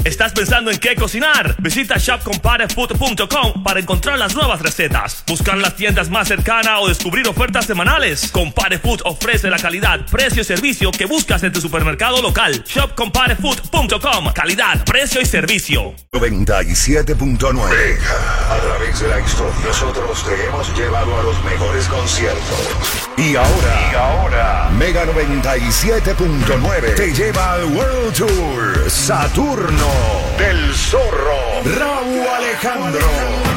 ¿Estás pensando en qué cocinar? Visita shopcomparefood.com para encontrar las nuevas recetas, buscar las tiendas más cercanas o descubrir ofertas semanales. Compare Food ofrece la calidad, precio y servicio que buscas en tu supermercado local. Shopcomparefood.com. Calidad, precio y servicio. 97.9. A través de la historia, nosotros te hemos llevado a los mejores conciertos. Y ahora, Mega 97.9 te lleva al World Tour Saturno del Zorro, Raúl Alejandro.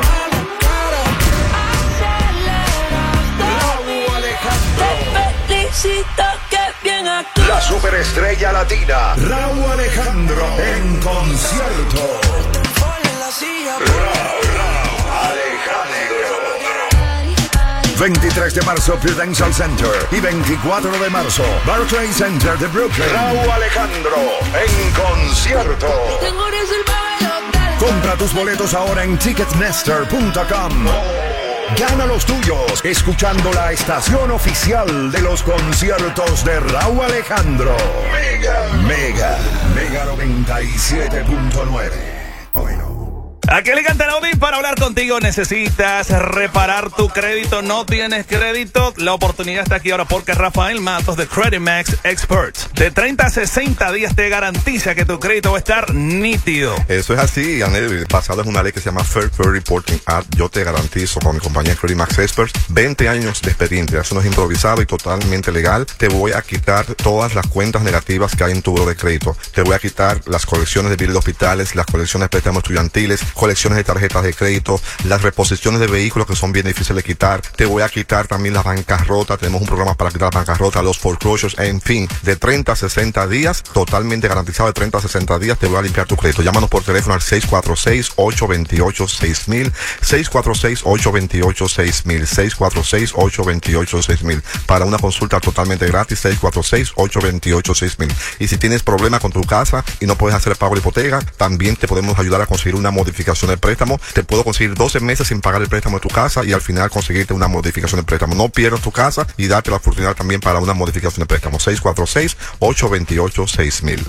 La superestrella latina Raúl Alejandro en concierto. Raúl Alejandro. 23 de marzo Prudential Center y 24 de marzo Barclays Center de Brooklyn. Raúl Alejandro en concierto. Compra tus boletos ahora en Ticketmaster.com. Gana los tuyos escuchando la estación oficial de los conciertos de Raúl Alejandro. Mega 97.9. Bueno. Aquí le canta Naomi para hablar contigo. Necesitas reparar tu crédito, no tienes crédito. La oportunidad está aquí ahora porque Rafael Matos de Credit Max Experts de 30 a 60 días te garantiza que tu crédito va a estar nítido. Eso es así, Anel. Pasado es una ley que se llama Fair Credit Reporting Act. Yo te garantizo con mi compañía Credit Max Experts 20 años de experiencia. Eso no es improvisado y totalmente legal. Te voy a quitar todas las cuentas negativas que hay en tu buro de crédito. Te voy a quitar las colecciones de biles de hospitales, las colecciones de préstamos estudiantiles, colecciones de tarjetas de crédito, las reposiciones de vehículos que son bien difíciles de quitar. Te voy a quitar también las bancarrotas. Tenemos un programa para quitar las bancarrotas, los foreclosures, en fin, de 30 a 60 días, totalmente garantizado. De 30 a 60 días te voy a limpiar tu crédito. Llámanos por teléfono al 646-828-6000, 646-828-6000, 646-828-6000 para una consulta totalmente gratis, 646-828-6000. Y si tienes problemas con tu casa y no puedes hacer el pago de hipoteca, también te podemos ayudar a conseguir una modificación del préstamo. Te puedo conseguir 12 meses sin pagar el préstamo de tu casa y al final conseguirte una modificación del préstamo. No pierdas tu casa y darte la oportunidad también para una modificación de préstamo. 646-828-6000.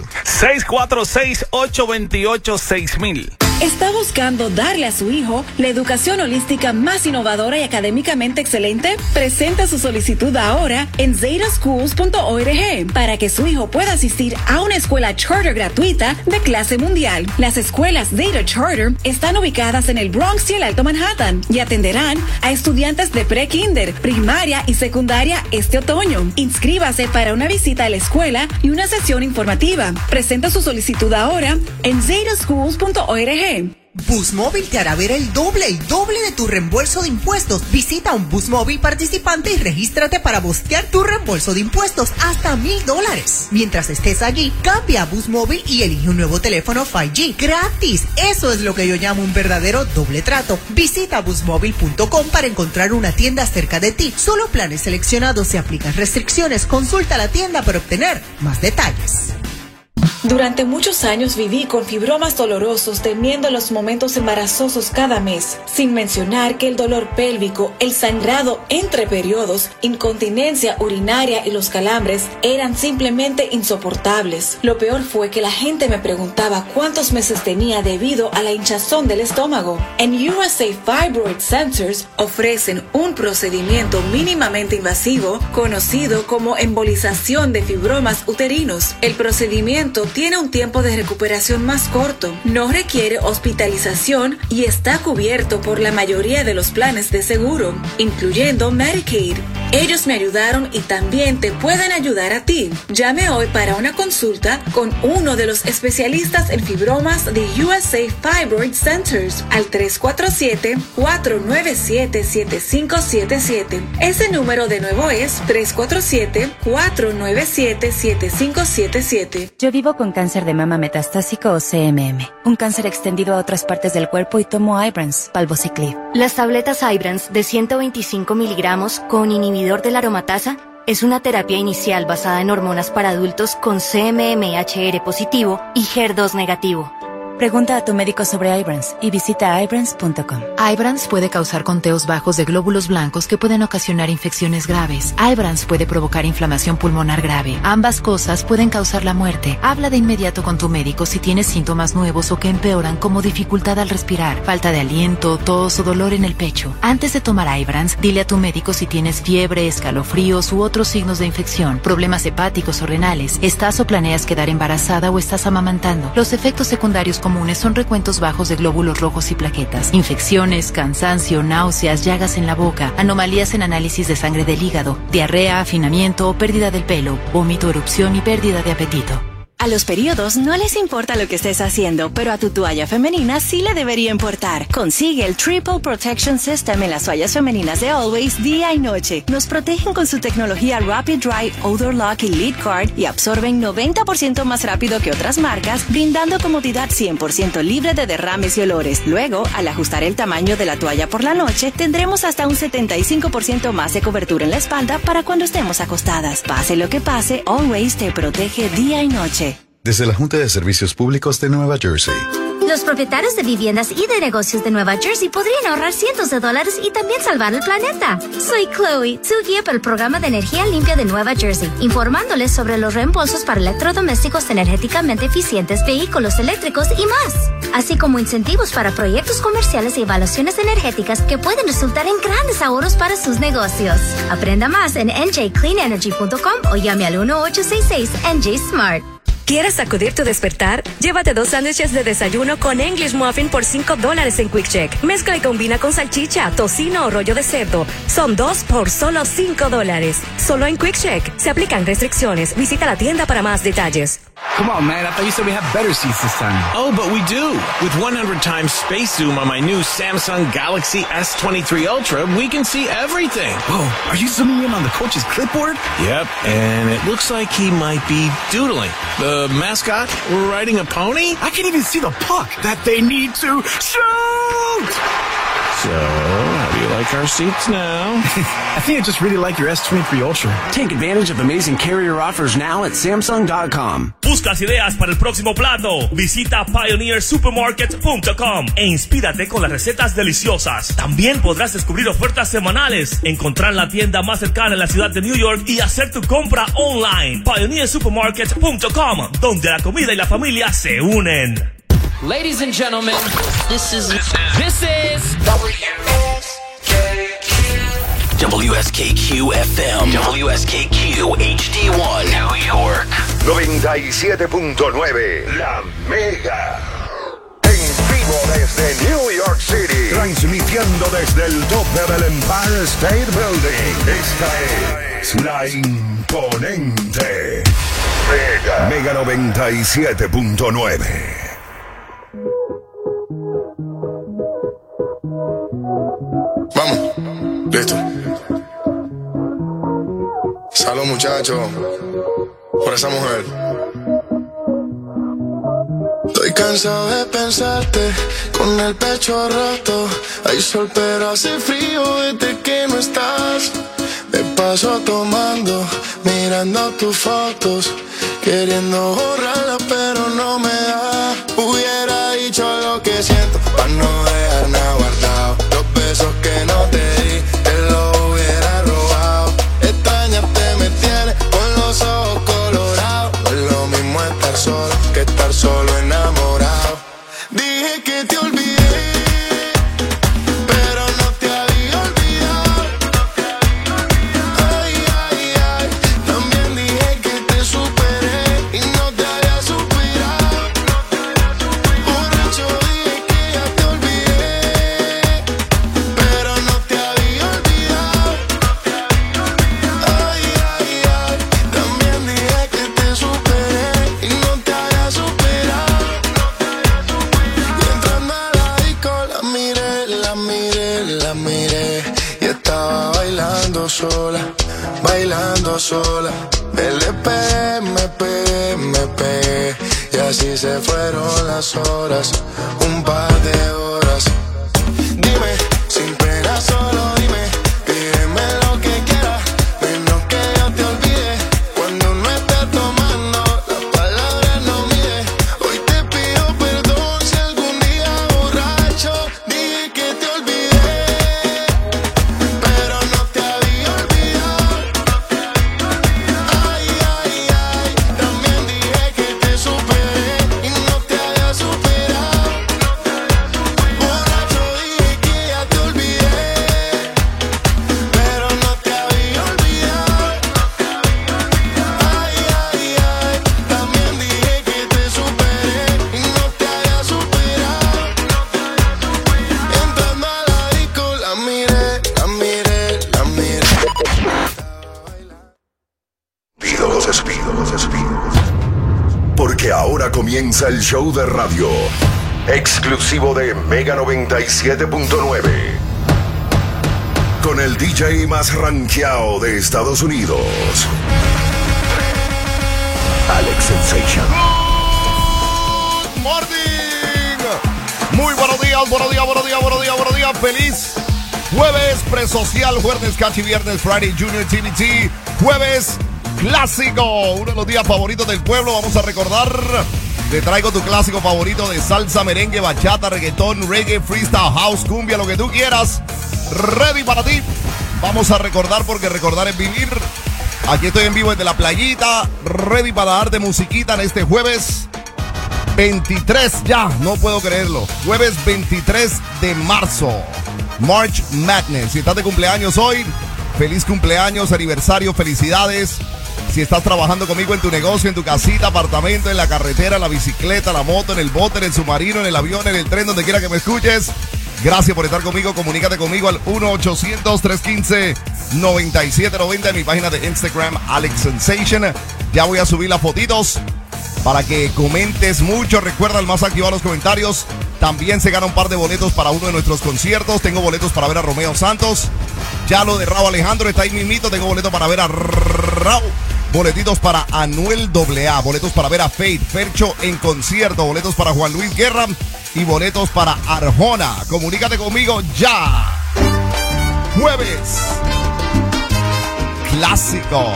646-828-6000. ¿Está buscando darle a su hijo la educación holística más innovadora y académicamente excelente? Presenta su solicitud ahora en zetaschools.org para que su hijo pueda asistir a una escuela charter gratuita de clase mundial. Las escuelas Zeta Charter están ubicadas en el Bronx y el Alto Manhattan y atenderán a estudiantes de pre-kinder, primaria y secundaria este otoño. Inscríbase para una visita a la escuela y una sesión informativa. Presenta su solicitud ahora en zetaschools.org. Bus Móvil te hará ver el doble de tu reembolso de impuestos. Visita un Bus Móvil participante y regístrate para bostear tu reembolso de impuestos hasta $1,000. Mientras estés allí, cambia a Bus Móvil y elige un nuevo teléfono 5G gratis. Eso es lo que yo llamo un verdadero doble trato. Visita busmóvil.com para encontrar una tienda cerca de ti. Solo planes seleccionados, se aplican restricciones. Consulta la tienda para obtener más detalles. Durante muchos años viví con fibromas dolorosos temiendo los momentos embarazosos cada mes, sin mencionar que el dolor pélvico, el sangrado entre periodos, incontinencia urinaria y los calambres eran simplemente insoportables. Lo peor fue que la gente me preguntaba cuántos meses tenía debido a la hinchazón del estómago. En USA Fibroid Centers ofrecen un procedimiento mínimamente invasivo conocido como embolización de fibromas uterinos. El procedimiento tiene un tiempo de recuperación más corto, no requiere hospitalización y está cubierto por la mayoría de los planes de seguro, incluyendo Medicaid. Ellos me ayudaron y también te pueden ayudar a ti. Llame hoy para una consulta con uno de los especialistas en fibromas de USA Fibroid Centers al 347-497-7577. Ese número de nuevo es 347-497-7577. Yo vivo con cáncer de mama metastásico o CMM, un cáncer extendido a otras partes del cuerpo y tomo Ibrance, Palbociclib. Las tabletas Ibrance de 125 miligramos con inhibidor de la aromatasa es una terapia inicial basada en hormonas para adultos con CMMHR positivo y HER2 negativo. Pregunta a tu médico sobre Ibrance y visita Ibrance.com. Ibrance puede causar conteos bajos de glóbulos blancos que pueden ocasionar infecciones graves. Ibrance puede provocar inflamación pulmonar grave. Ambas cosas pueden causar la muerte. Habla de inmediato con tu médico si tienes síntomas nuevos o que empeoran, como dificultad al respirar, falta de aliento, tos o dolor en el pecho. Antes de tomar Ibrance, dile a tu médico si tienes fiebre, escalofríos u otros signos de infección, problemas hepáticos o renales, estás o planeas quedar embarazada o estás amamantando. Los efectos secundarios comunes son recuentos bajos de glóbulos rojos y plaquetas, infecciones, cansancio, náuseas, llagas en la boca, anomalías en análisis de sangre del hígado, diarrea, afinamiento o pérdida del pelo, vómito, erupción y pérdida de apetito. A los periodos no les importa lo que estés haciendo, pero a tu toalla femenina sí le debería importar. Consigue el Triple Protection System en las toallas femeninas de Always día y noche. Nos protegen con su tecnología Rapid Dry, Odor Lock y Lead Guard y absorben 90% más rápido que otras marcas, brindando comodidad 100% libre de derrames y olores. Luego, al ajustar el tamaño de la toalla por la noche, tendremos hasta un 75% más de cobertura en la espalda para cuando estemos acostadas. Pase lo que pase, Always te protege día y noche. Desde la Junta de Servicios Públicos de Nueva Jersey. Los propietarios de viviendas y de negocios de Nueva Jersey podrían ahorrar cientos de dólares y también salvar el planeta. Soy Chloe, su guía para el programa de energía limpia de Nueva Jersey, informándoles sobre los reembolsos para electrodomésticos energéticamente eficientes, vehículos eléctricos y más, así como incentivos para proyectos comerciales y evaluaciones energéticas que pueden resultar en grandes ahorros para sus negocios. Aprenda más en njcleanenergy.com o llame al 1-866-NJ-SMART. ¿Quieres sacudir tu despertar? Llévate 2 sándwiches de desayuno con English Muffin por $5 en Quick Check. Mezcla y combina con salchicha, tocino o rollo de cerdo. Son 2 por solo $5. Solo en Quick Check. Se aplican restricciones. Visita la tienda para más detalles. Come on, man. I thought you said we had better seats this time. Oh, but we do. With 100 times space zoom on my new Samsung Galaxy S23 Ultra, we can see everything. Whoa, are you zooming in on the coach's clipboard? Yep, and it looks like he might be doodling. The mascot riding a pony? I can even see the puck that they need to shoot! So, how do you like our seats now? I think I just really like your S23 Ultra. Take advantage of amazing carrier offers now at Samsung.com. ¿Buscas ideas para el próximo plato? Visita PioneerSupermarket.com e inspírate con las recetas deliciosas. También podrás descubrir ofertas semanales, encontrar la tienda más cercana en la ciudad de New York y hacer tu compra online. PioneerSupermarket.com, donde la comida y la familia se unen. Ladies and gentlemen, this is WSKQ FM, WSKQ HD1, New York, 97.9, La Mega. En vivo desde New York City, transmitiendo desde el tope del Empire State Building. Esta es la imponente Mega 97.9. Vamos, listo. Salud, muchachos, por esa mujer. Estoy cansado de pensarte con el pecho roto. Hay sol pero hace frío desde que no estás. Me paso tomando, mirando tus fotos, queriendo borrarlas pero no me da. Hubiera dicho lo que siento para no dejar nada guardado. Los besos que no te di, te los hubiera robado. Extrañarte me tiene con los ojos colorados. No es lo mismo estar solo que estar solo enamorado. Dije que te olvidé, pero no te había olvidado. Ay, ay, ay. También dije que te superé y no te había superado. Borracho dije que ya te olvidé, pero no te había olvidado. Ay, ay, ay. También dije que te superé y no te había superado. Y entrando a la disco la miré, la miré, la miré. Y estaba bailando sola, bailando sola. Me pegué, me pegué. Y así se fueron las horas, un par de horas. Dime, sin pena solo dime, pídeme lo que quieras, menos que yo te olvide. Cuando no estés tomando, las palabras no mide. Hoy te pido perdón si Comienza el show de radio exclusivo de Mega 97.9 con el DJ más rankeado de Estados Unidos, Alex Sensation. Good morning. Muy buenos días, buenos días, buenos días, buenos días, buenos días. Feliz jueves presocial, jueves cachi, viernes Friday Junior TNT, jueves clásico, uno de los días favoritos del pueblo. Vamos a recordar, te traigo tu clásico favorito de salsa, merengue, bachata, reggaetón, reggae, freestyle, house, cumbia, lo que tú quieras. Ready para ti. Vamos a recordar porque recordar es vivir. Aquí estoy en vivo desde la playita, ready para darte musiquita en este jueves 23, ya, no puedo creerlo. Jueves 23 de marzo. March Madness. Si estás de cumpleaños hoy, feliz cumpleaños, aniversario, felicidades. Si estás trabajando conmigo en tu negocio, en tu casita, apartamento, en la carretera, en la bicicleta, la moto, en el bote, en el submarino, en el avión, en el tren, donde quiera que me escuches. Gracias por estar conmigo. Comunícate conmigo al 1-800-315-9790 en mi página de Instagram, Alex Sensation. Ya voy a subir las fotitos para que comentes mucho. Recuerda, el más activado los comentarios. También se gana un par de boletos para uno de nuestros conciertos. Tengo boletos para ver a Romeo Santos. Ya lo de Raúl Alejandro está ahí mismito. Tengo boletos para ver a Raúl. Boletitos para Anuel AA. Boletos para ver a Faith, Fercho en concierto. Boletos para Juan Luis Guerra. Y boletos para Arjona. Comunícate conmigo ya. Jueves clásico.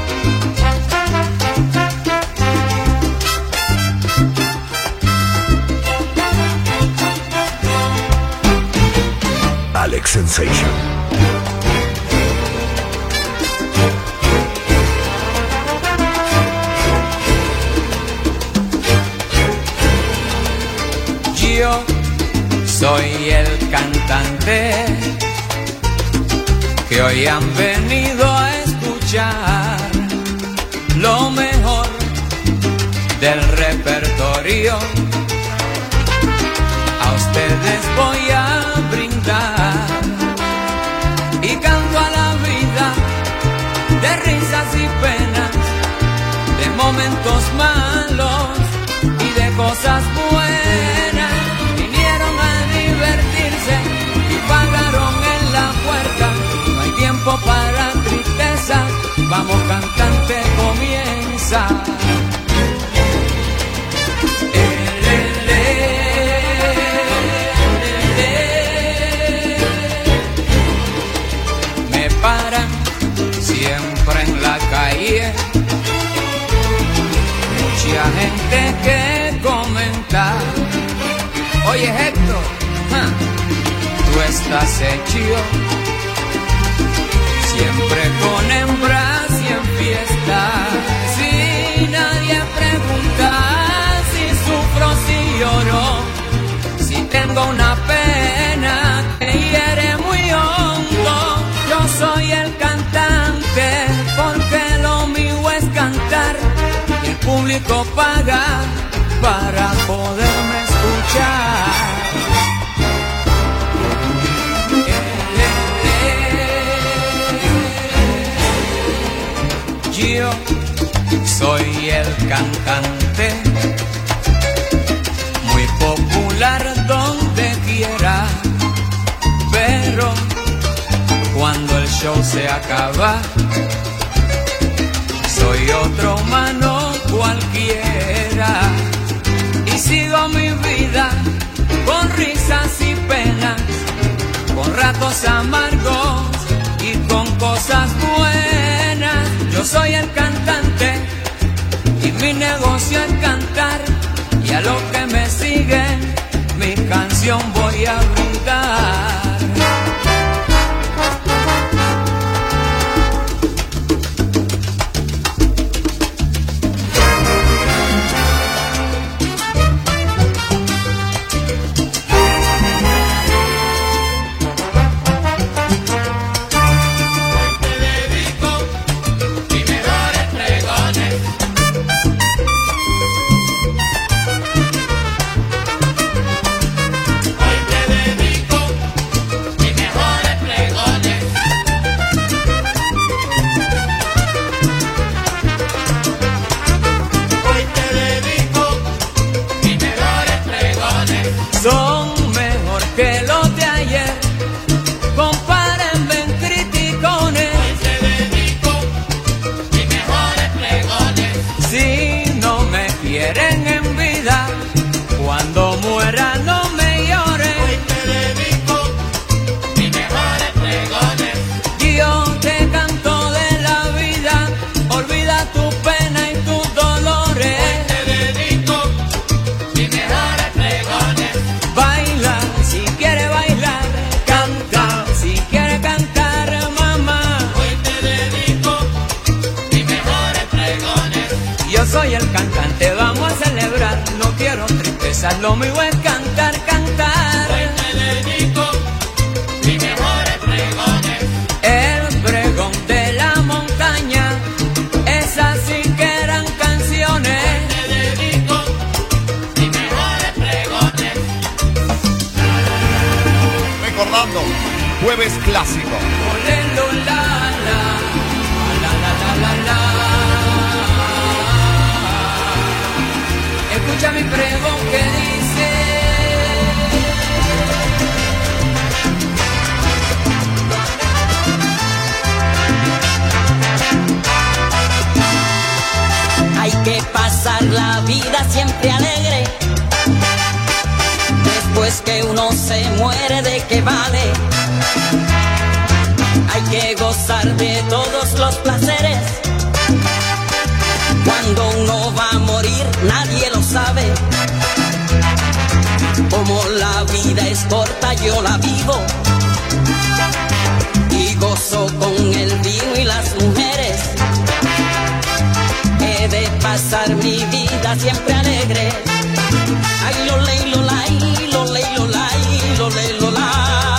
Alex Sensation. Yo soy el cantante que hoy han venido a escuchar lo mejor del repertorio. A ustedes voy a brindar y canto a la vida de risas y penas, de momentos malos y de cosas buenas. Vinieron a divertirse y pagaron en la puerta. No hay tiempo para tristeza, vamos cantante, comienza. Me paran siempre en la calle, mucha gente que comentar. Oye Héctor, tú estás hecho siempre con hembras y en fiesta. Si nadie pregunta si sufro, si lloro, si tengo una pena que hiere muy hondo. Yo soy el cantante porque lo mío es cantar. El público paga para poderme escuchar. Yo soy el cantante, muy popular donde quiera, pero cuando el show se acaba, soy otro humano cualquiera. Y sigo mi vida con risas y penas, con ratos amargos y con cosas buenas. Yo soy el cantante y mi negocio es cantar. Y a los que me siguen, mi canción voy a brindar. quizás lo mío es cantar, cantar. Hoy te dedico mis mejores pregones. El pregón de la montaña, esas sí que eran canciones. Hoy te dedico mis mejores pregones. Recordando, jueves clásico. Olelo, la, la, la, la, la, la. Escucha mi pregón que dice: hay que pasar la vida siempre alegre. Después que uno se muere, ¿de qué vale? Hay que gozar de todos los placeres. Cuando uno va a morir, nadie lo sabe. Como la vida es corta, yo la vivo y gozo con el vino y las mujeres. He de pasar mi vida siempre alegre. Ay, lo ley, lo lay, lo ley, lo lay, lo ley, lo lay.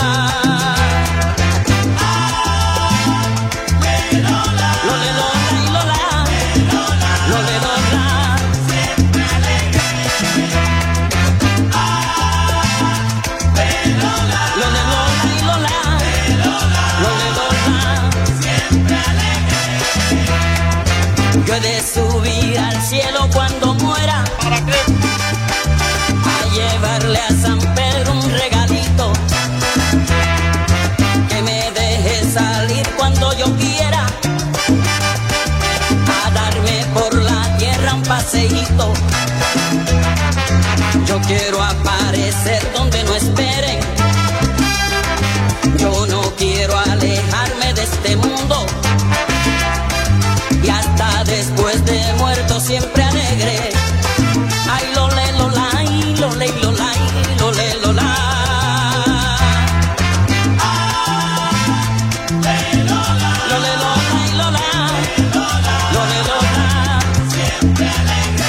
Yo he de subir al cielo cuando muera. ¿Para qué? A llevarle a San Pedro un regalito, que me deje salir cuando yo quiera, a darme por la tierra un paseíto. Yo quiero aparecer donde no esperen. Yo no quiero alejarme de este mundo. Y hasta después de muerto siempre alegre. Ay, lo le, lo lay, lo le, lo lay, lo le, lo lay. Lo le, lo lay, lo lay, lo le, lo lay. Siempre alegre.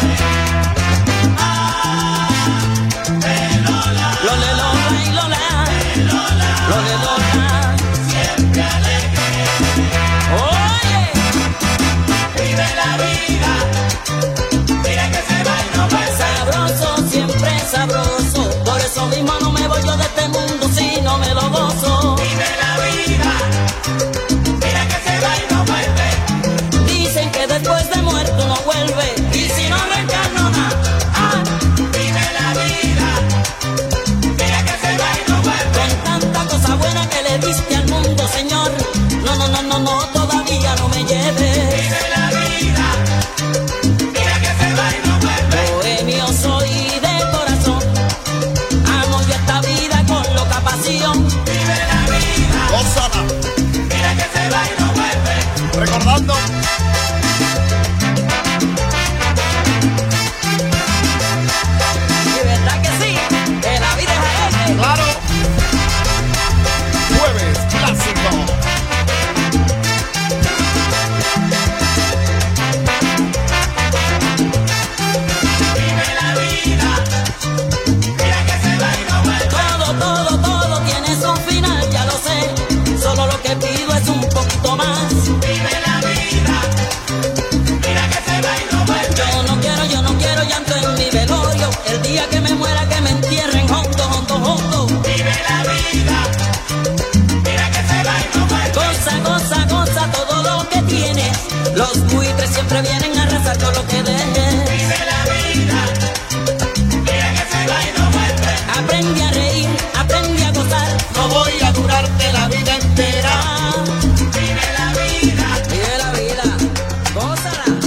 Lo le, lo lay, lo lay, lo le, lo lay. Siempre alegre. Oye. Vive la vida, mira que se va y no va. Sabroso, siempre sabroso. Por eso mismo no me voy yo de este mundo si no me lo gozo. Vive la vida, mira que se va y no vuelve. Dicen que después de muerto no vuelve. Y si no reencarno nada. Ah. Vive la vida, mira que se va y no vuelve. Con tanta cosa buena que le diste al mundo, Señor. No, no, no, no, no, todavía no me lleves. Vive la vida, mira que se va y no vuelve. Bohemio soy de corazón, amo yo esta vida con loca pasión. Vive la vida, gózala. Mira que se va y no vuelve. Recordando. Y verdad que sí, que la vida es alegre. Claro. Jueves clásico. Todo tiene su final, ya lo sé. Solo lo que pido es un poquito más. Vive la vida, mira que se va y no vuelve. Yo no quiero llanto en mi velorio. El día que me muera, que me entierren hondo, hondo, hondo. Vive la vida, mira que se va y no vuelve. Goza, goza, goza todo lo que tienes. Los buitres siempre vienen a arrasar todo lo que dejes. Vive la vida, mira que se va y no vuelve. Aprende a reír, aprende a gozar. No voy a durarte la vida entera. Vive la vida, vive la vida, gózala.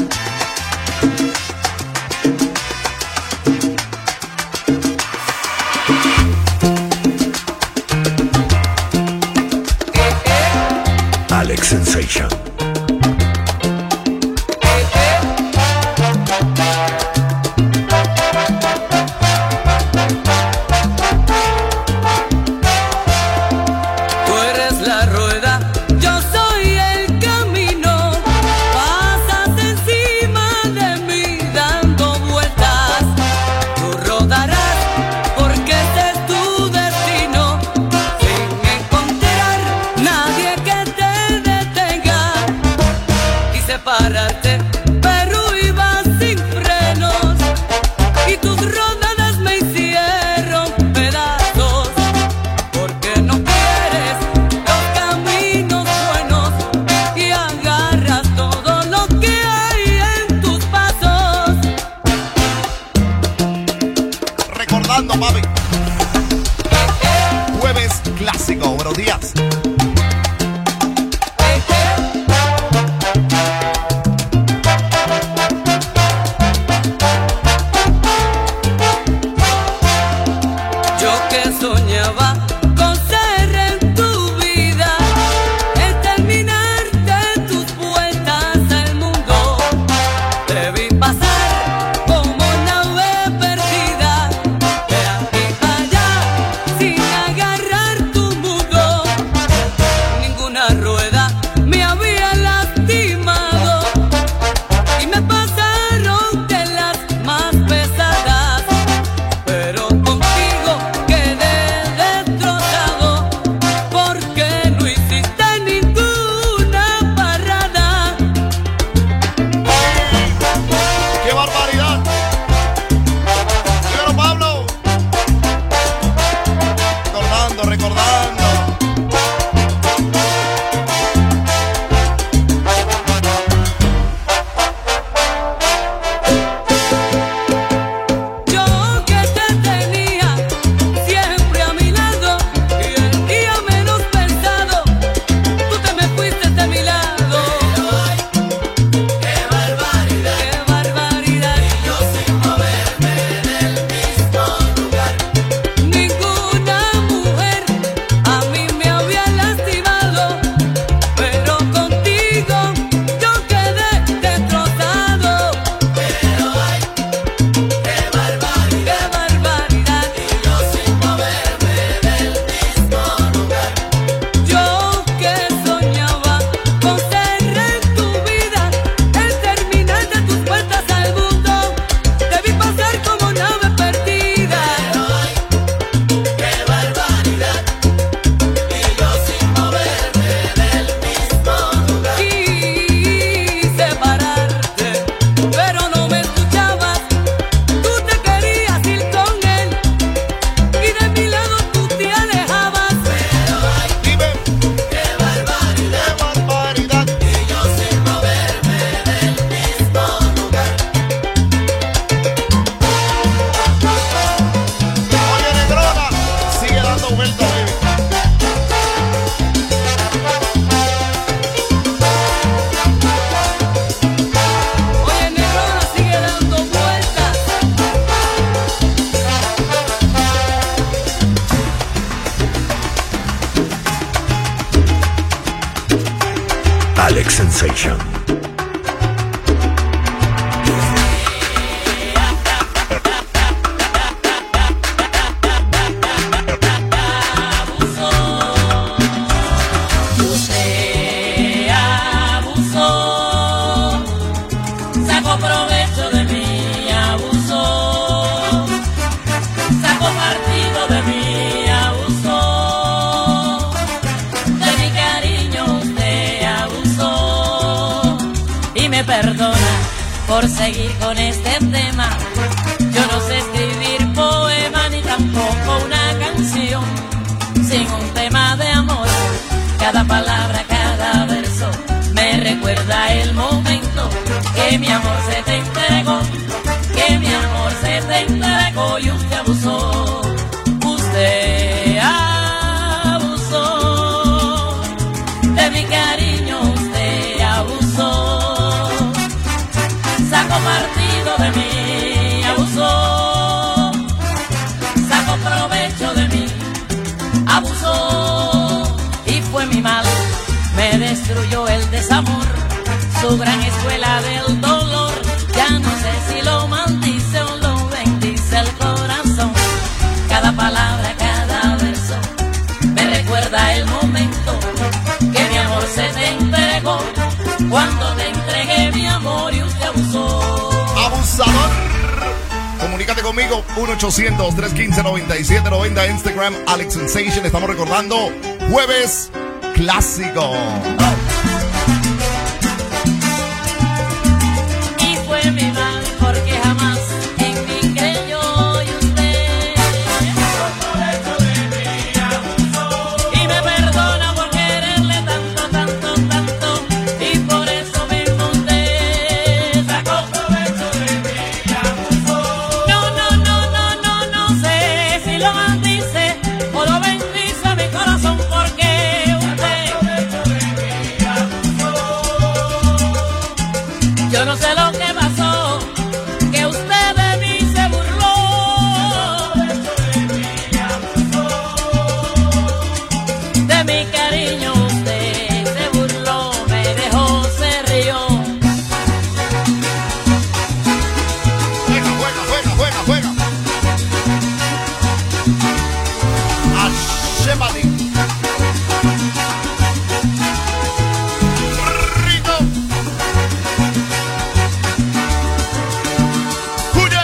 Alex Sensation. papi. Jueves clásico. Buenos días. Yo que soñaba con ser en tu vida, el terminarte tus vueltas al mundo. Te vi pasar como nave perdida, de aquí para allá, sin agarrar tu mundo. Ninguna rueda me había lastimado y me pasaron de las más pesadas, pero contigo quedé destrozado porque no hiciste ninguna parada. ¡Qué barbaridad! Dímelo, Pablo. Recordando. Yo que te tenía siempre a mi lado y el día menos pensado, tú te me fuiste de mi lado. ¡Qué barbaridad! ¡Qué barbaridad! Y yo sin moverme del mismo lugar. Ninguna mujer a mí me había lastimado, pero contigo yo quedé destrozado. Pero ay, qué barbaridad, y yo sin moverme del mismo lugar. Yo que soñaba con ser en tu vida, el terminar de tus puertas al mundo. Te vi pasar como nave perdida. Pero ay, qué barbaridad, y yo sin moverme del mismo lugar. Quise pararte, pero no me escuchabas. Tú te querías ir con él y de mi lado tú te alejabas. Pero ay, Dime. qué barbaridad, ¡Qué barbaridad! y yo sin moverme del mismo lugar. Oye, Negrona, sigue dando vueltas, baby. Oye, Negrona sigue dando vueltas. Alex Sensation. Usted abusó, sacó provecho de mí, abusó, sacó partido de mí, abusó, de mi cariño usted abusó, y me perdona por seguir con este tema. Yo no sé escribir poema ni tampoco una canción sin un tema de amor. Cada palabra, cada verso me recuerda el momento que mi amor se te entregó, que mi amor se te entregó y usted abusó. Usted abusó de mi cariño, usted abusó, sacó partido de mí, abusó, sacó provecho de mí, abusó, y fue mi mal, me destruyó el desamor, su gran escuela del dolor. Ya no sé si lo maldice o lo bendice el corazón. Cada palabra, cada verso me recuerda el momento que mi amor se te entregó, cuando te entregué mi amor y usted abusó. Abusador. Comunícate conmigo, 1-800-315-9790, Instagram, Alex Sensation. Estamos recordando Jueves Clásico. Y fue mi mal porque jamás en mí creyó y usted y me perdona por quererle tanto, tanto, tanto, y por eso mismo usted sacó provecho de mí y abusó. No, no, no, no, no, no sé lo maldice o lo bendice mi corazón porque usted. Yo no sé lo que pasó, que usted de mí se burló. De mi cariño usted se burló, me dejó, se rió. Juega. Ashemadi. Rico. Cuye.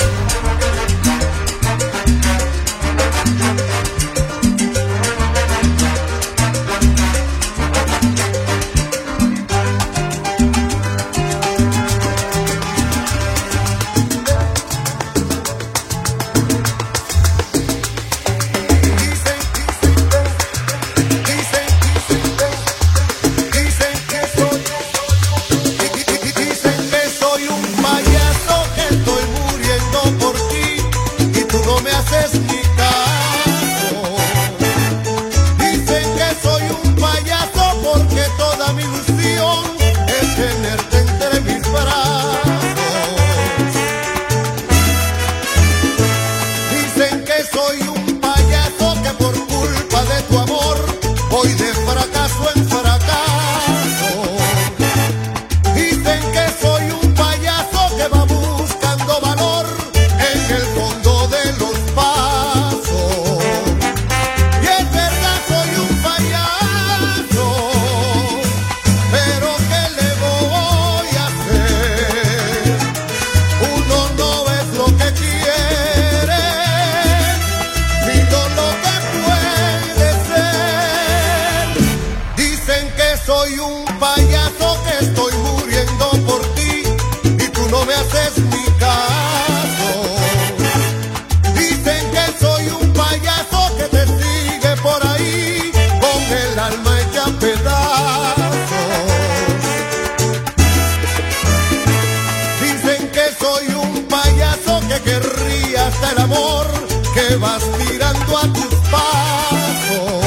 Vas tirando a tus pasos.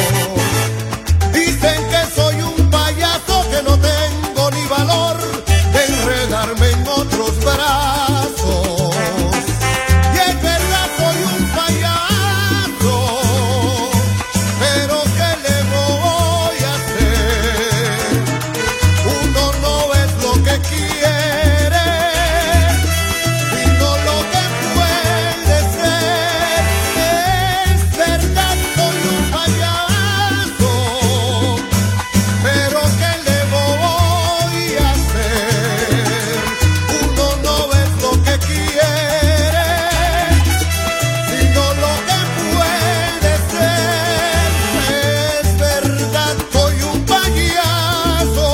Dicen que soy un payaso que no tengo ni valor de enredarme en otros brazos. Y es verdad, soy un payaso, pero ¿qué le voy a hacer? Uno no es lo que quiere, sino lo que puede ser. Es verdad, soy un payaso, pero ¿qué le voy a hacer? Uno no es lo que quiere, sino lo que puede ser. Es verdad, soy un payaso.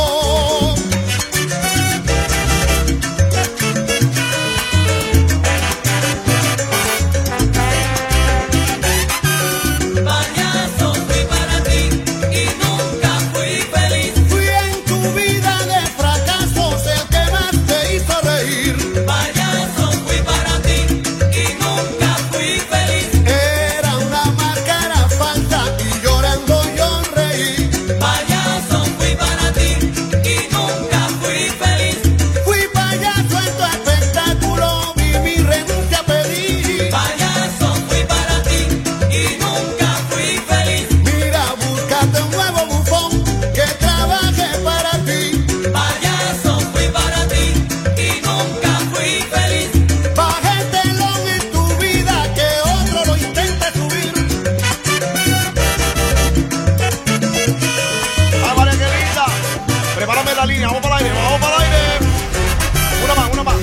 Payaso fui para ti y nunca fui feliz. Fui en tu vida de fracasos el que más te hizo reír. Payaso fui para ti y nunca fui feliz. Era una máscara falsa y llorando yo reí. Payaso fui para ti y nunca fui feliz. Fui payaso en tu espectáculo, vi mi renuncia pedí. Payaso fui para ti y nunca fui feliz. Mira, búscate un nuevo bufón que trabaje para ti. Payaso fui para ti y nunca fui feliz. Baja el telón en tu vida que otro lo intente subir. ¡Ah, María, qué linda! Prepárame la línea, vamos para el aire, vamos para el aire. Una más.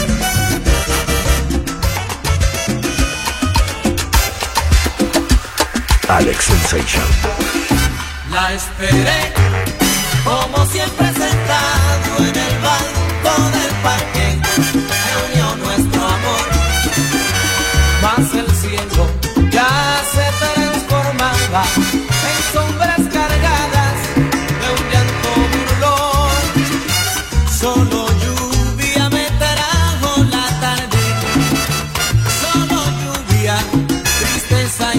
Alex Sensation. La esperé, como siempre sentado en el banco del parque, se unió nuestro amor. Mas el cielo ya se transformaba en sombras cargadas de un llanto burlón. Solo lluvia me trajo la tarde, solo lluvia, tristeza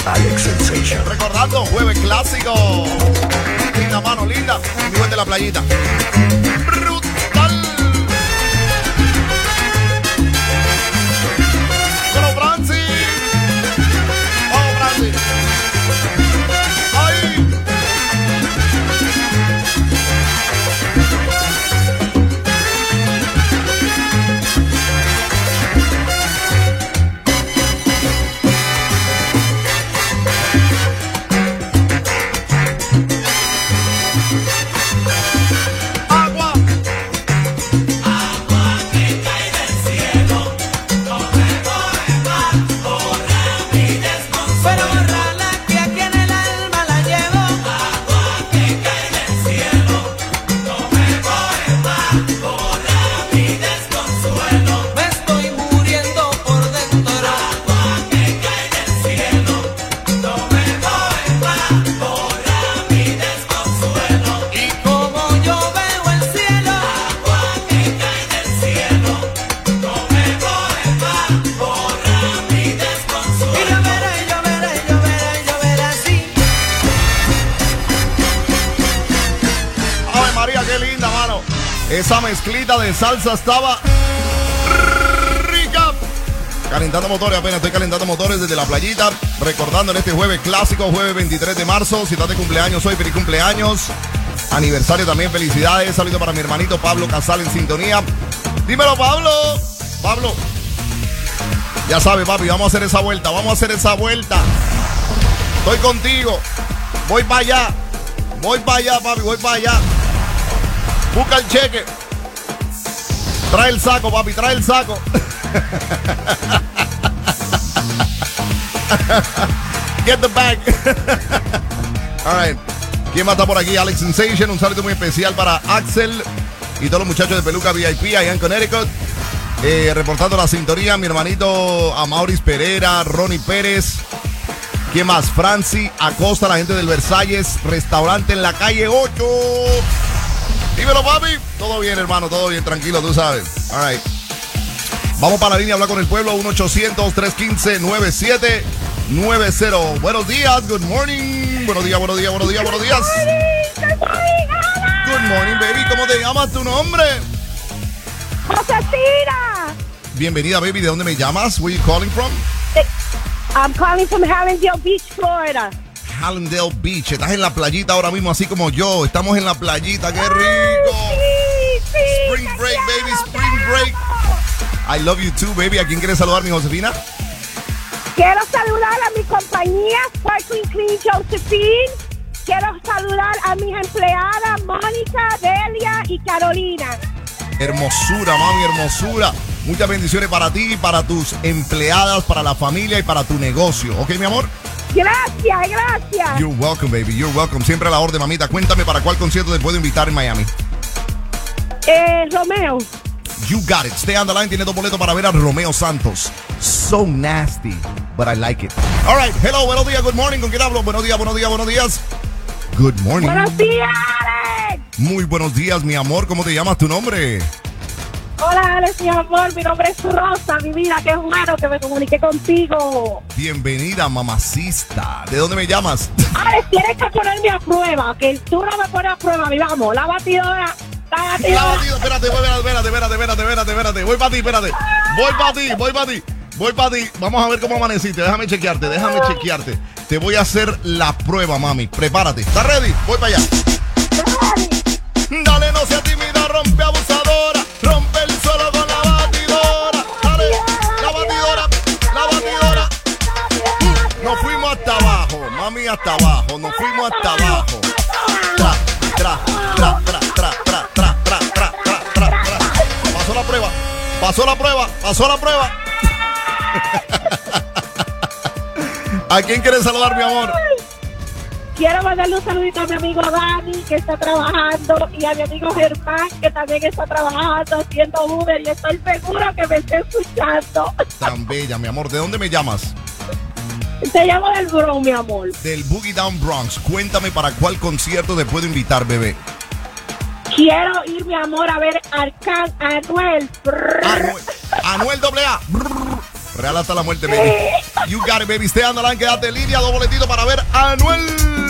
Alex Sensation. Recordando, jueves clásico. Linda mano, linda. Igual de la playita. Brutal. Pero Francis. Vamos, Francis. Ahí. Esa mezclita de salsa estaba rica. Calentando motores, apenas estoy calentando motores desde la playita. Recordando en este jueves clásico, jueves 23 de marzo. Si estás de cumpleaños hoy, feliz cumpleaños. Aniversario también, felicidades. Saludo para mi hermanito Pablo Casal en sintonía. Dímelo, Pablo. Pablo. Ya sabes, papi, vamos a hacer esa vuelta. Vamos a hacer esa vuelta. Estoy contigo. Voy para allá. Voy para allá, papi, voy para allá. Busca el cheque. Trae el saco, papi, trae el saco. Get the bag. All right. ¿Quién va a estar por aquí? Alex Sensation. Un saludo muy especial para Axel y todos los muchachos de Peluca VIP allá en Connecticut. Reportando la sintonía, mi hermanito Amauris Pereira, Ronnie Pérez. ¿Quién más? Franci Acosta, la gente del Versalles, restaurante en la calle 8. Dímelo, papi. Todo bien, hermano, todo bien, tranquilo, tú sabes. All right. Vamos para la línea a hablar con el pueblo, 1-800-315-9790. Buenos días, good morning. Buenos días, buenos días, buenos días, buenos días. Good morning, baby. ¿Cómo te llamas? ¿Tu nombre? Josefina. Bienvenida, baby. ¿De dónde me llamas? Where are you calling from? I'm calling from Hallandale Beach, Florida. Hallandale Beach. Estás en la playita ahora mismo, así como yo. Estamos en la playita. ¡Qué rico! Sí, Spring break, baby. Spring break. I love you too, baby. ¿A quién quieres saludar, mi Josefina? Quiero saludar a mi compañía, Sparkling Clean Josephine. Quiero saludar a mis empleadas, Mónica, Delia y Carolina. Hermosura, mami, hermosura. Muchas bendiciones para ti, para tus empleadas, para la familia y para tu negocio. ¿Ok, mi amor? Gracias, gracias. You're welcome, baby. You're welcome. Siempre a la orden, mamita. Cuéntame para cuál concierto te puedo invitar en Miami. Romeo. You got it. Stay on the line. Tiene 2 boletos para ver a Romeo Santos. So nasty, but I like it. All right. Hello, buenos días, good morning. ¿Con quién hablo? Buenos días, buenos días, buenos días. Good morning. Buenos días, Alex. Muy buenos días, mi amor. ¿Cómo te llamas? ¿Tu nombre? Hola, Alex, mi amor. Mi nombre es Rosa, mi vida. Qué bueno que me comuniqué contigo. Bienvenida, mamacista. ¿De dónde me llamas? Alex, tienes que ponerme a prueba. Que tú no me pones a prueba, mi vamos. La batidora. Espérate. Voy para ti, espérate. Voy para ti. Vamos a ver cómo amaneciste. Déjame chequearte. Te voy a hacer la prueba, mami. Prepárate. ¿Estás ready? Voy para allá. Dale, no seas tímida, rompe abusadora. Rompe el suelo con la batidora. Dale, la batidora. Nos fuimos hasta abajo, mami, hasta abajo. Nos fuimos hasta abajo. Tra. Pasó la prueba. ¿A quién quieres saludar, mi amor? Quiero mandarle un saludito a mi amigo Dani, que está trabajando, y a mi amigo Germán, que también está trabajando haciendo Uber, y estoy seguro que me está escuchando. Tan bella, mi amor. ¿De dónde me llamas? Te llamo del Bronx, mi amor. Del Boogie Down Bronx. Cuéntame para cuál concierto te puedo invitar, bebé. Quiero ir, mi amor, a ver a Anuel. Anuel AA. Real hasta la muerte, baby. You got it, baby. Stay on the line, quédate en línea. 2 boletitos para ver a Anuel.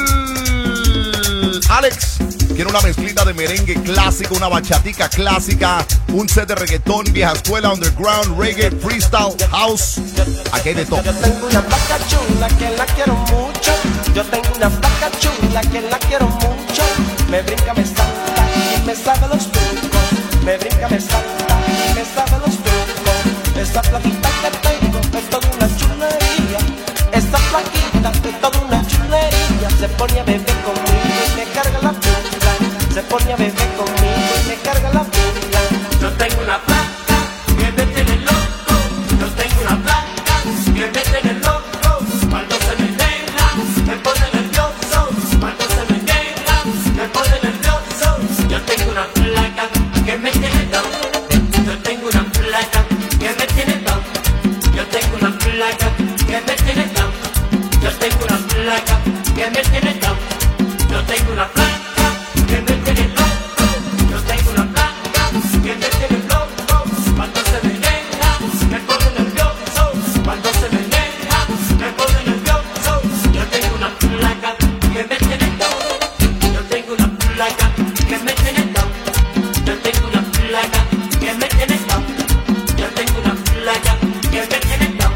Alex quiere una mezclita de merengue clásico, una bachatica clásica, un set de reggaetón, vieja escuela, underground, reggae, freestyle, house. Aquí hay de todo. Yo tengo una vaca chula que la quiero mucho. Yo tengo una vaca chula que la quiero mucho. Me brinca, me salta y me sabe los trucos. Me brinca, me salta y me sabe los trucos. Esa flaquita que tengo es toda una chulería. Esa flaquita es toda una chulería. Se pone a beber conmigo y me carga la pula. Se pone a beber conmigo y me carga la pula. Yo tengo una placa que me tiene loco. Yo tengo una placa que me tiene loco. Cuando se me deja, me pone nervioso. Cuando se me deja, me pone nervioso. Yo tengo una placa que me tiene loco. Yo tengo una placa que me tiene loco. Yo tengo una placa que me tiene loco. Yo tengo una placa que me tiene loco. Yo tengo una placa que me tiene loco. Yo tengo una placa que me tiene loco. Cuando se me deja, me pone nervioso. Cuando se me deja, me pone nervioso. Yo tengo una placa que me tiene loco. Yo tengo una placa que me tiene loco. Yo tengo una placa que me tiene loco. Yo tengo una placa que me tiene loco.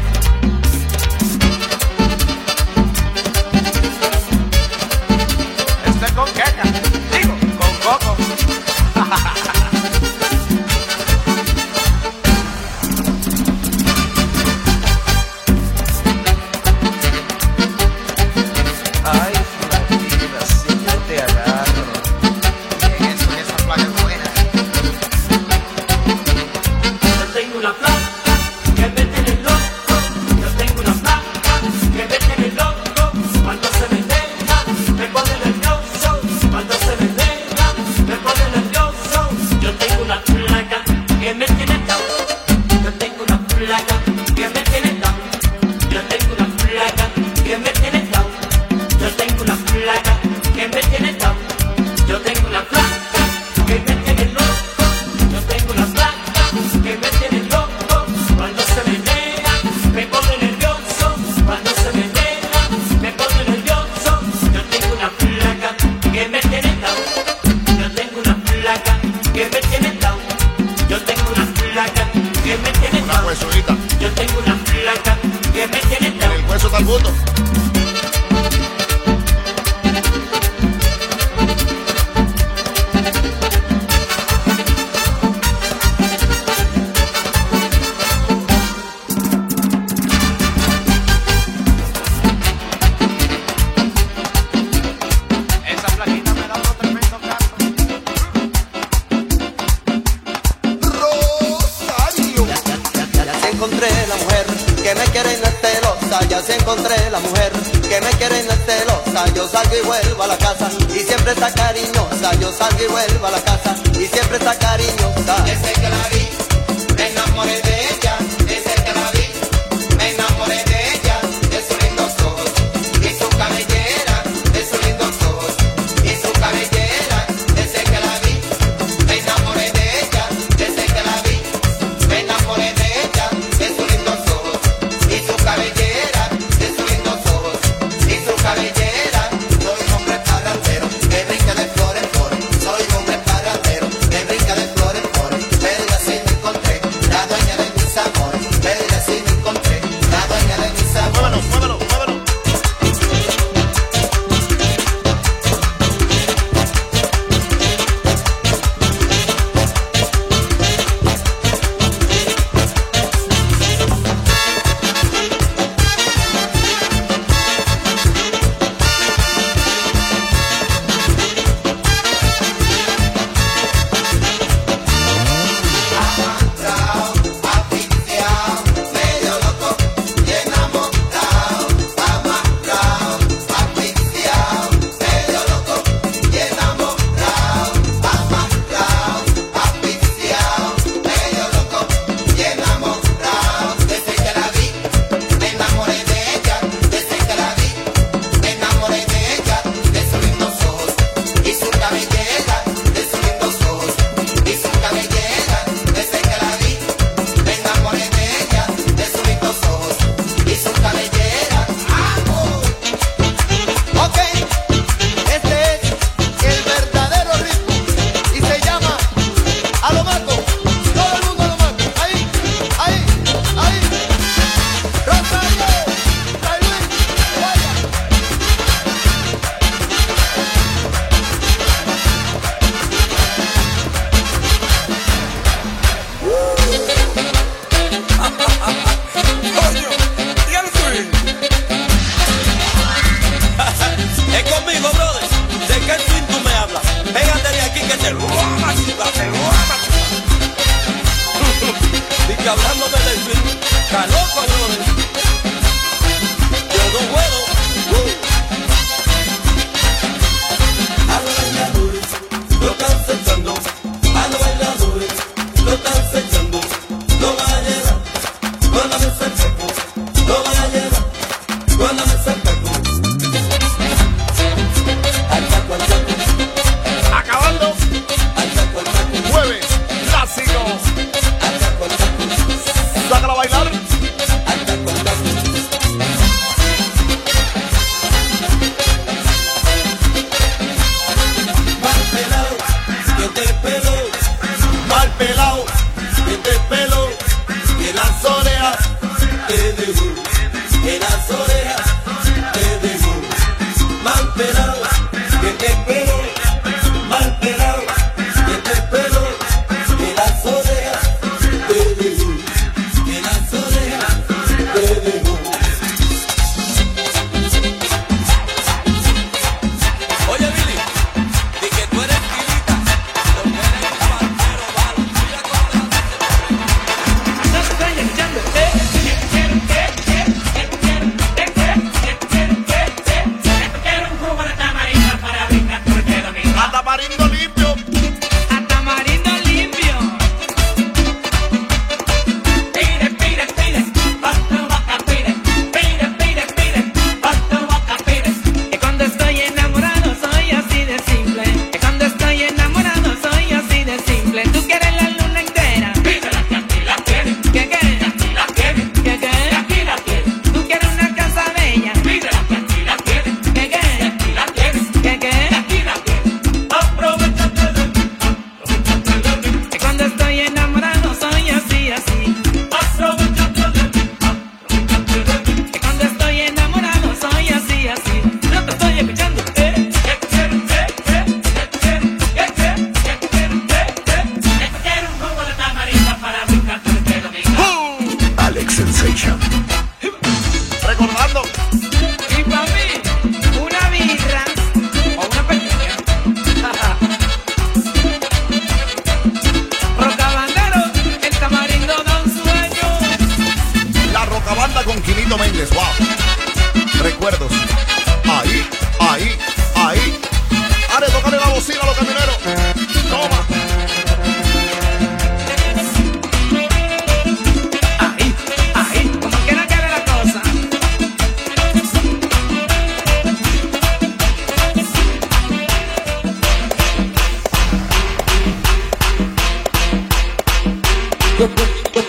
Con queca, digo, con coco. Ay, flaquita, si yo te agarro. Bien eso, esa placa es buena. Yo tengo una placa que me tiene loco. Yo tengo una placa que me tiene loco. Cuando se me deja, me pone nervioso. Cuando se me deja, me pone nervioso. Yo tengo una placa que me tiene loco. Yo tengo una placa que me tiene loco. Yo tengo una placa que me tiene loco. Yo tengo una placa que me tiene loco. Yo tengo una placa que me tiene loco. Yo tengo una placa que me tiene loco. Cuando se me deja, me pone nervioso. Cuando se me deja, me pone nervioso. Yo tengo una placa que me tiene loco. Yo tengo una placa que me tiene loco. Yo tengo una placa que me tiene loco. Una huesuita. Yo tengo una placa que me tiene loco. El hueso está al punto. Esa flaquita me da otro tremendo canto. Rosario. Ya se encontré la mujer que me quiere y no es celosa. Ya se encontré la mujer que me quiere y no es celosa. Yo salgo y vuelvo a la casa y siempre está cariñosa. Yo salgo y vuelvo a la casa y siempre está cariñosa. Desde que la vi, me enamoré de ella. Desde que la vi, me enamoré de ella. De sus lindos ojos y su cabellera. De sus lindos ojos y su cabellera. Desde que la vi, me enamoré de ella. Desde que la vi, me enamoré de ella. De sus lindos ojos y su cabellera. De sus lindos ojos y su cabellera. Soy un hombre parrandero que brinca de flor en flor. Soy un hombre parrandero que brinca de flor en flor. Pero así me encontré la dueña de mis amores.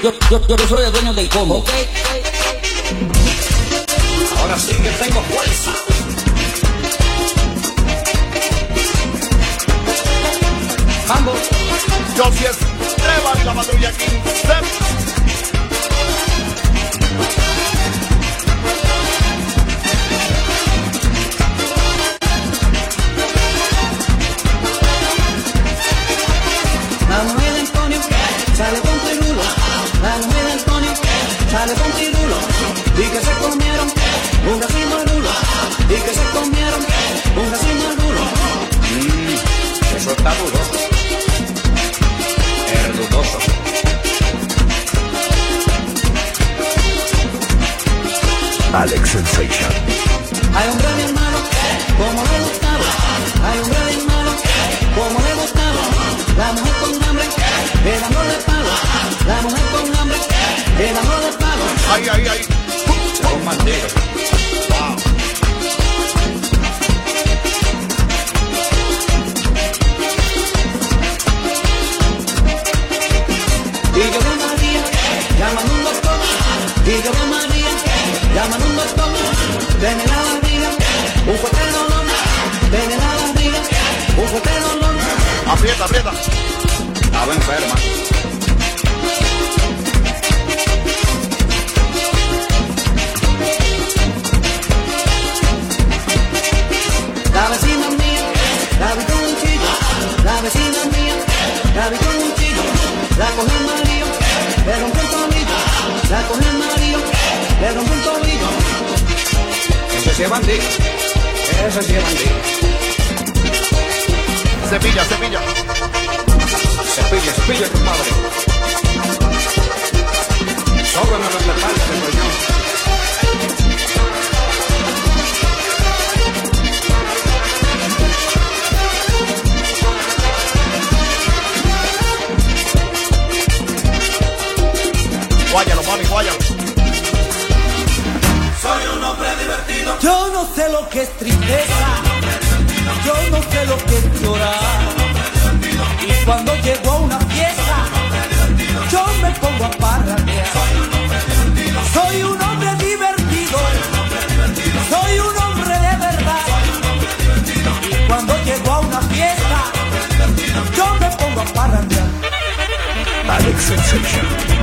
Yo soy el dueño del combo. Okay. Ahora sí que tengo fuerza. Mambo. Yo sí es Treva y la patrulla King Step. La mujer de Antonio sale con trirulo. La mujer de Antonio sale con trirulo. Y que se comieron un racimo de rulo. Y que se comieron un racimo de rulo. Eso está duro. Es dudoso. Alex Sensation. Hay hombre bien malo, como le gustaba. Hay hombre bien malo, como le gustaba. La mujer con hambre, el amor de palo. La mujer con hambre, el amor de palo. Ay, ay, ay. Un maldito. Wow. Y yo veo a María, llaman un doctor. Y yo veo a María, llaman un doctor. Tiene la barriga, un fuerte dolor. Tiene la barriga, un fuerte dolor. Aprieta, aprieta. Estaba enferma. La vecina mía, la vi con un chillo. La vecina mía, la vi con un chillo. La cogió el marido, le rompió el tobillo. La cogió el marido, le rompió el tobillo. Ese sí es bandido. Ese sí es bandido. Cepilla, cepilla. Cepilla, cepilla, compadre. Sóbrame los letales del coñón. Guáyalo, mami, guáyalo. Soy un hombre divertido. Yo no sé lo que es tristeza, yo no sé lo que es llorar. Y cuando llego a una fiesta, yo me pongo a parrandear. Soy un hombre divertido, soy un hombre de verdad. Y cuando llego a una fiesta, yo me pongo a parrandear. Alex Sensation.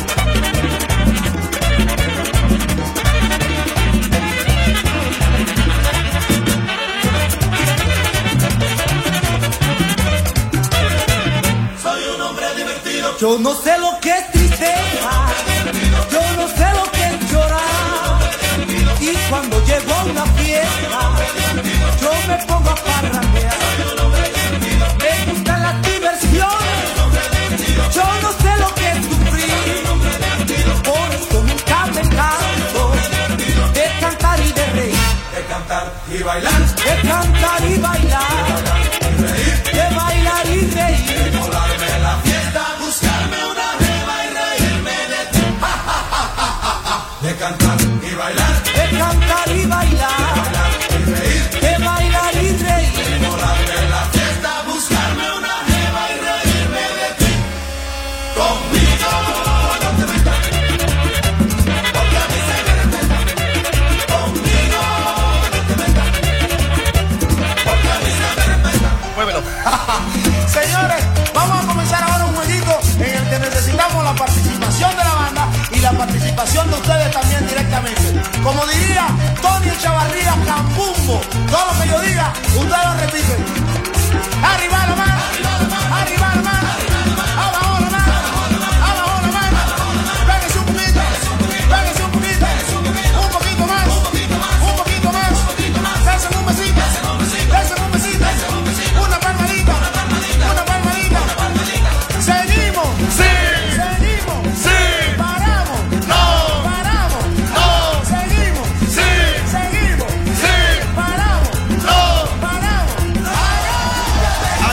Yo no sé lo que es tristeza, yo no sé lo que es llorar. Y cuando llego a una fiesta, yo me pongo a parrandear. Me gustan las diversiones, yo no sé lo que es sufrir. Por eso nunca me canso de cantar y de reír. De cantar y bailar. De cantar y bailar. De bailar y reír. Volarme la fiesta, buscarme una jeva y reírme de ti. De cantar y bailar. De cantar y bailar. De bailar y reír. Volarme la fiesta, buscarme una jeva y reírme de ti. Conmigo no te metas, porque a mí se me respeta. Conmigo no te metas, porque a mí se me respeta. Muévelo. Señores, vamos a comenzar ahora un jueguito en el que necesitamos la participación de la banda y la participación de ustedes también directamente. Como diría Tony Chavarría, Cambumbo, todo lo que yo diga, ustedes lo repiten. Arriba la mano, arriba la mano, abajo la mano, abajo la mano. Pégase un poquito, pégase un poquito, un poquito más, un poquito más. Desen un besito, desen un besito, una palmadita. Una palmadita. Seguimos. Sí. Seguimos. Sí. Paramos. No. Paramos. No. Seguimos. Sí. Seguimos. Sí. Paramos. No. Paramos.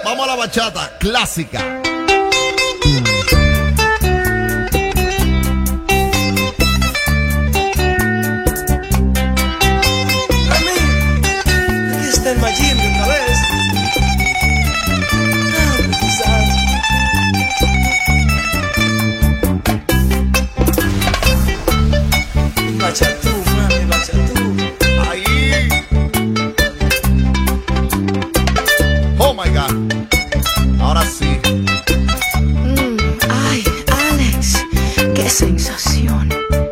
vamos a la bachata clásica. Aquí está el Mayim de otra vez. Bachatú, mami, bachatú. Ahí. Oh my God. Ahora sí. Ay, Alex, qué sensación.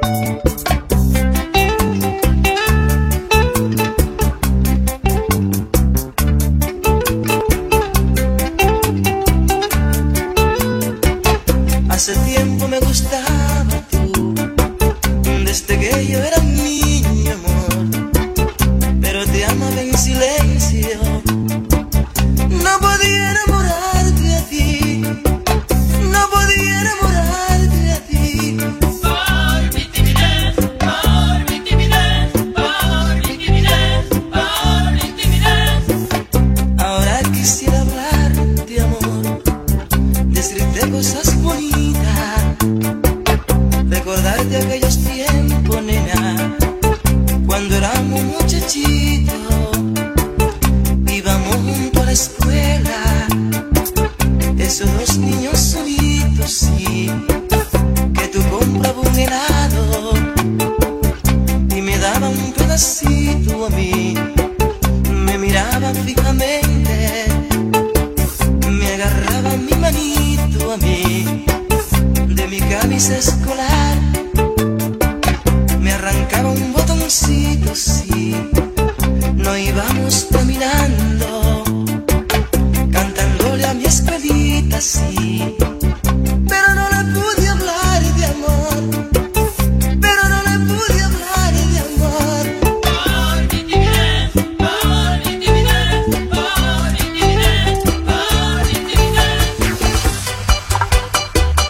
Hace tiempo me gustaba tú, desde que yo era un niño, amor, pero te amaba en silencio. No podía enamorarte de ti, no podía enamorarte de ti. Por mi timidez, por mi timidez, por mi timidez, por mi timidez. Ahora quisiera hablarte, amor, decirte cosas bonitas, recordarte aquellos tiempos, nena, cuando éramos muchachitos, íbamos junto a la escuela, esos dos niños solitos, sí, que tú comprabas un helado y me daban un pedacito a mí, me miraban fijamente, me agarraban mi manito a mí, de mi camisa escolar, me arrancaba un botoncito, sí, nos íbamos caminando, cantándole a mi escuelita, sí, pero no le pude hablar de amor, pero no le pude hablar de amor. Por mi timidez, por mi timidez, por mi timidez, por mi timidez.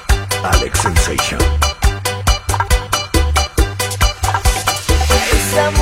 Alex Sensation. Esa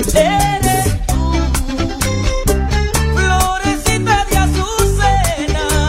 El